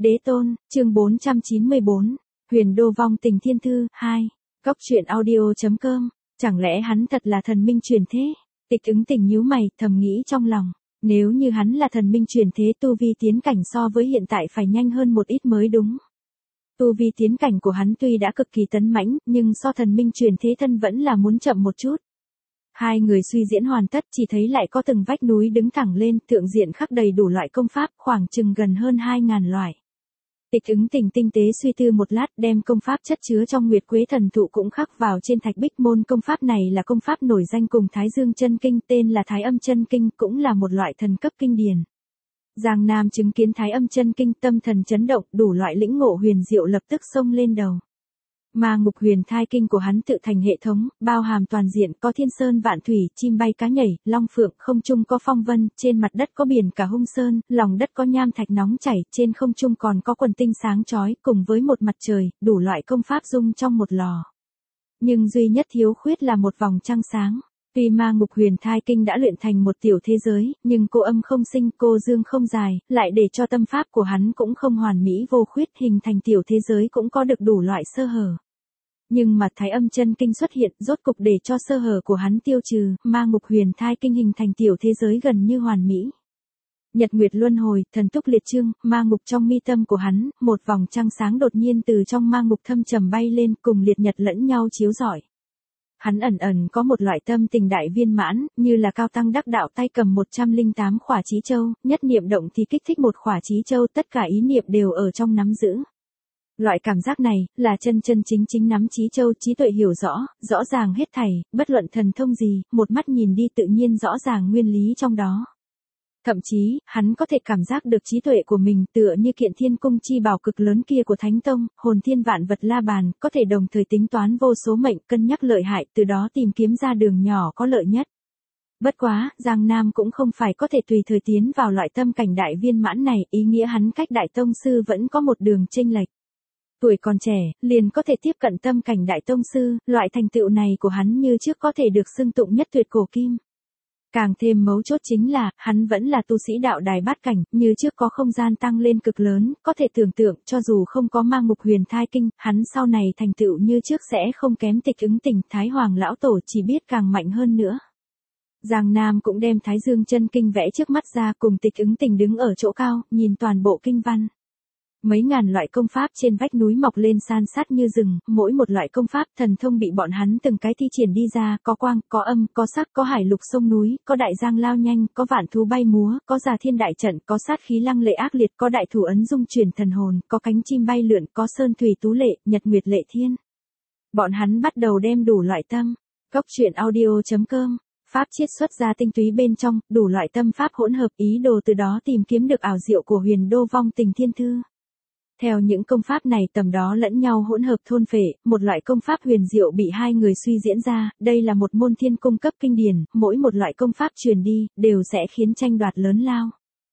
Đế tôn, chương 494, Huyền Đô vong tình thiên thư, 2. Cóc truyện audio.com, chẳng lẽ hắn thật là thần minh truyền thế? Tịch Ứng Tình nhíu mày, thầm nghĩ trong lòng, nếu như hắn là thần minh truyền thế tu vi tiến cảnh so với hiện tại phải nhanh hơn một ít mới đúng. Tu vi tiến cảnh của hắn tuy đã cực kỳ tấn mãnh, nhưng so thần minh truyền thế thân vẫn là muốn chậm một chút. Hai người suy diễn hoàn tất chỉ thấy lại có từng vách núi đứng thẳng lên, thượng diện khắc đầy đủ loại công pháp, khoảng chừng gần hơn 2.000 loại. Tịch Ứng Tình tinh tế suy tư một lát, đem công pháp chất chứa trong Nguyệt Quế Thần Thụ cũng khắc vào trên thạch bích. Môn công pháp này là công pháp nổi danh cùng Thái Dương Chân Kinh, tên là Thái Âm Chân Kinh, cũng là một loại thần cấp kinh điển. Giang Nam chứng kiến Thái Âm Chân Kinh, tâm thần chấn động, đủ loại lĩnh ngộ huyền diệu lập tức xông lên đầu. Ma Ngục Huyền Thai Kinh của hắn tự thành hệ thống, bao hàm toàn diện, có thiên sơn vạn thủy, chim bay cá nhảy, long phượng, không trung có phong vân, trên mặt đất có biển cả hung sơn, lòng đất có nham thạch nóng chảy, trên không trung còn có quần tinh sáng chói, cùng với một mặt trời, đủ loại công pháp dung trong một lò. Nhưng duy nhất thiếu khuyết là một vòng trăng sáng. Tuy Ma Ngục Huyền Thai Kinh đã luyện thành một tiểu thế giới, nhưng cô âm không sinh, cô dương không dài, lại để cho tâm pháp của hắn cũng không hoàn mỹ vô khuyết, hình thành tiểu thế giới cũng có được đủ loại sơ hở. Nhưng mà Thái Âm Chân Kinh xuất hiện, rốt cục để cho sơ hở của hắn tiêu trừ, Ma Ngục Huyền Thai Kinh hình thành tiểu thế giới gần như hoàn mỹ. Nhật Nguyệt luân hồi, thần túc liệt chương, ma ngục trong mi tâm của hắn, một vòng trăng sáng đột nhiên từ trong ma ngục thâm trầm bay lên, cùng liệt nhật lẫn nhau chiếu rọi. Hắn ẩn ẩn có một loại tâm tình đại viên mãn, như là cao tăng đắc đạo tay cầm 108 khỏa chí châu, nhất niệm động thì kích thích một khỏa chí châu, tất cả ý niệm đều ở trong nắm giữ. Loại cảm giác này, là chân chân chính chính nắm chí châu, trí tuệ hiểu rõ, rõ ràng hết thảy, bất luận thần thông gì, một mắt nhìn đi tự nhiên rõ ràng nguyên lý trong đó. Thậm chí, hắn có thể cảm giác được trí tuệ của mình tựa như kiện thiên cung chi bảo cực lớn kia của Thánh Tông, hồn thiên vạn vật la bàn, có thể đồng thời tính toán vô số mệnh, cân nhắc lợi hại, từ đó tìm kiếm ra đường nhỏ có lợi nhất. Bất quá, Giang Nam cũng không phải có thể tùy thời tiến vào loại tâm cảnh đại viên mãn này, ý nghĩa hắn cách đại tông sư vẫn có một đường chênh lệch. Tuổi còn trẻ, liền có thể tiếp cận tâm cảnh đại tông sư, loại thành tựu này của hắn như trước có thể được xưng tụng nhất tuyệt cổ kim. Càng thêm mấu chốt chính là, hắn vẫn là tu sĩ đạo đài bát cảnh, như trước có không gian tăng lên cực lớn, có thể tưởng tượng, cho dù không có Ma Ngục Huyền Thai Kinh, hắn sau này thành tựu như trước sẽ không kém Tịch Ứng Tình, Thái Hoàng lão tổ, chỉ biết càng mạnh hơn nữa. Giang Nam cũng đem Thái Dương Chân Kinh vẽ trước mắt ra, cùng Tịch Ứng Tình đứng ở chỗ cao, nhìn toàn bộ kinh văn. Mấy ngàn loại công pháp trên vách núi mọc lên san sát như rừng, mỗi một loại công pháp thần thông bị bọn hắn từng cái thi triển đi ra, có quang, có âm, có sắc, có hải lục sông núi, có đại giang lao nhanh, có vạn thú bay múa, có già thiên đại trận, có sát khí lăng lệ ác liệt, có đại thủ ấn dung chuyển thần hồn, có cánh chim bay lượn, có sơn thủy tú lệ, nhật nguyệt lệ thiên. Bọn hắn bắt đầu đem đủ loại tâm, cóc truyện audio.com, pháp chiết xuất ra tinh túy bên trong, đủ loại tâm pháp hỗn hợp, ý đồ từ đó tìm kiếm được ảo diệu của Huyền Đô vong tình thiên thư. Theo những công pháp này tầm đó lẫn nhau hỗn hợp thôn phệ, một loại công pháp huyền diệu bị hai người suy diễn ra, đây là một môn thiên cung cấp kinh điển, mỗi một loại công pháp truyền đi, đều sẽ khiến tranh đoạt lớn lao.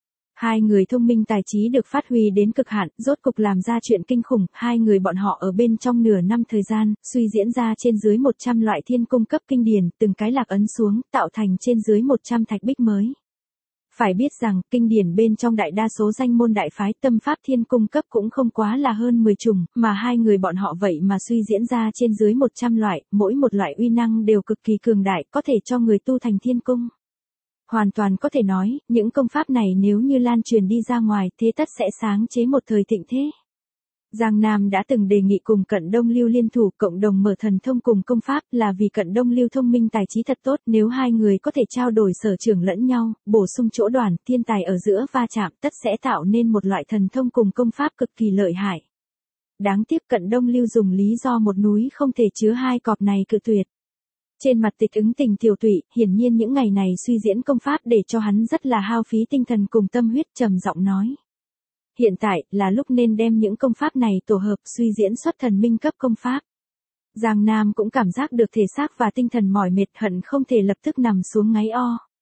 Hai người thông minh tài trí được phát huy đến cực hạn, rốt cục làm ra chuyện kinh khủng, hai người bọn họ ở bên trong nửa năm thời gian, suy diễn ra trên dưới 100 loại thiên cung cấp kinh điển, từng cái lạc ấn xuống, tạo thành trên dưới 100 thạch bích mới. Phải biết rằng, kinh điển bên trong đại đa số danh môn đại phái tâm pháp thiên cung cấp cũng không quá là hơn 10 chủng, mà hai người bọn họ vậy mà suy diễn ra trên dưới 100 loại, mỗi một loại uy năng đều cực kỳ cường đại, có thể cho người tu thành thiên cung. Hoàn toàn có thể nói, những công pháp này nếu như lan truyền đi ra ngoài, thế tất sẽ sáng chế một thời thịnh thế. Giang Nam đã từng đề nghị cùng Cận Đông Lưu liên thủ cộng đồng mở thần thông cùng công pháp, là vì Cận Đông Lưu thông minh tài trí thật tốt, nếu hai người có thể trao đổi sở trường lẫn nhau, bổ sung chỗ đoàn, thiên tài ở giữa va chạm, tất sẽ tạo nên một loại thần thông cùng công pháp cực kỳ lợi hại. Đáng tiếc Cận Đông Lưu dùng lý do một núi không thể chứa hai cọp này cự tuyệt. Trên mặt Tịch Ứng Tình tiểu tụy, hiển nhiên những ngày này suy diễn công pháp để cho hắn rất là hao phí tinh thần cùng tâm huyết, trầm giọng nói. Hiện tại, là lúc nên đem những công pháp này tổ hợp suy diễn xuất thần minh cấp công pháp. Giang Nam cũng cảm giác được thể xác và tinh thần mỏi mệt, hận không thể lập tức nằm xuống ngáy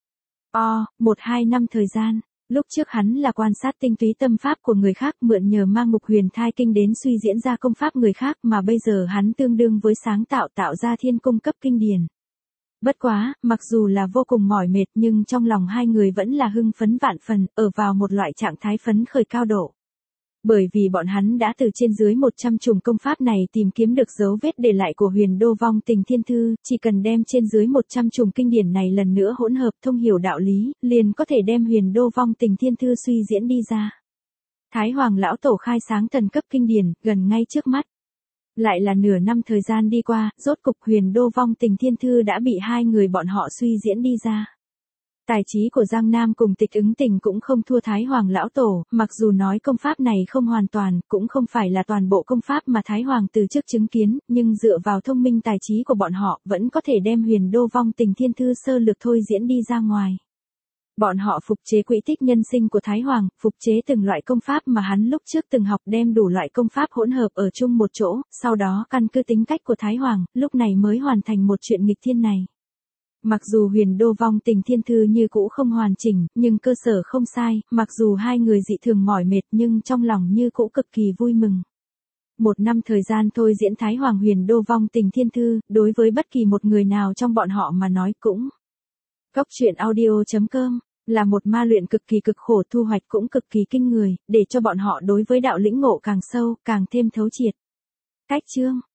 1-2 năm thời gian. Lúc trước hắn là quan sát tinh túy tâm pháp của người khác, mượn nhờ Ma Ngục Huyền Thai Kinh đến suy diễn ra công pháp người khác, mà bây giờ hắn tương đương với sáng tạo ra thiên cung cấp kinh điển. Bất quá, mặc dù là vô cùng mỏi mệt nhưng trong lòng hai người vẫn là hưng phấn vạn phần, ở vào một loại trạng thái phấn khởi cao độ. Bởi vì bọn hắn đã từ trên dưới 100 chùm công pháp này tìm kiếm được dấu vết để lại của Huyền Đô Vong Tình Thiên Thư, chỉ cần đem trên dưới 100 chùm kinh điển này lần nữa hỗn hợp thông hiểu đạo lý, liền có thể đem Huyền Đô Vong Tình Thiên Thư suy diễn đi ra. Thái Hoàng lão tổ khai sáng thần cấp kinh điển, gần ngay trước mắt. Lại là nửa năm thời gian đi qua, rốt cục Huyền Đô Vong Tình Thiên Thư đã bị hai người bọn họ suy diễn đi ra. Tài trí của Giang Nam cùng Tịch Ứng Tình cũng không thua Thái Hoàng lão tổ, mặc dù nói công pháp này không hoàn toàn, cũng không phải là toàn bộ công pháp mà Thái Hoàng từ trước chứng kiến, nhưng dựa vào thông minh tài trí của bọn họ, vẫn có thể đem Huyền Đô Vong Tình Thiên Thư sơ lược thôi diễn đi ra ngoài. Bọn họ phục chế quỹ tích nhân sinh của Thái Hoàng, phục chế từng loại công pháp mà hắn lúc trước từng học, đem đủ loại công pháp hỗn hợp ở chung một chỗ, sau đó căn cứ tính cách của Thái Hoàng, lúc này mới hoàn thành một chuyện nghịch thiên này. Mặc dù Huyền Đô Vong Tình Thiên Thư như cũ không hoàn chỉnh, nhưng cơ sở không sai, mặc dù hai người dị thường mỏi mệt nhưng trong lòng như cũ cực kỳ vui mừng. Một năm thời gian thôi diễn Thái Hoàng Huyền Đô Vong Tình Thiên Thư, đối với bất kỳ một người nào trong bọn họ mà nói cũng. Cốc truyện audio.com là một ma luyện cực kỳ cực khổ, thu hoạch cũng cực kỳ kinh người, để cho bọn họ đối với đạo lĩnh ngộ càng sâu, càng thêm thấu triệt. Cách chương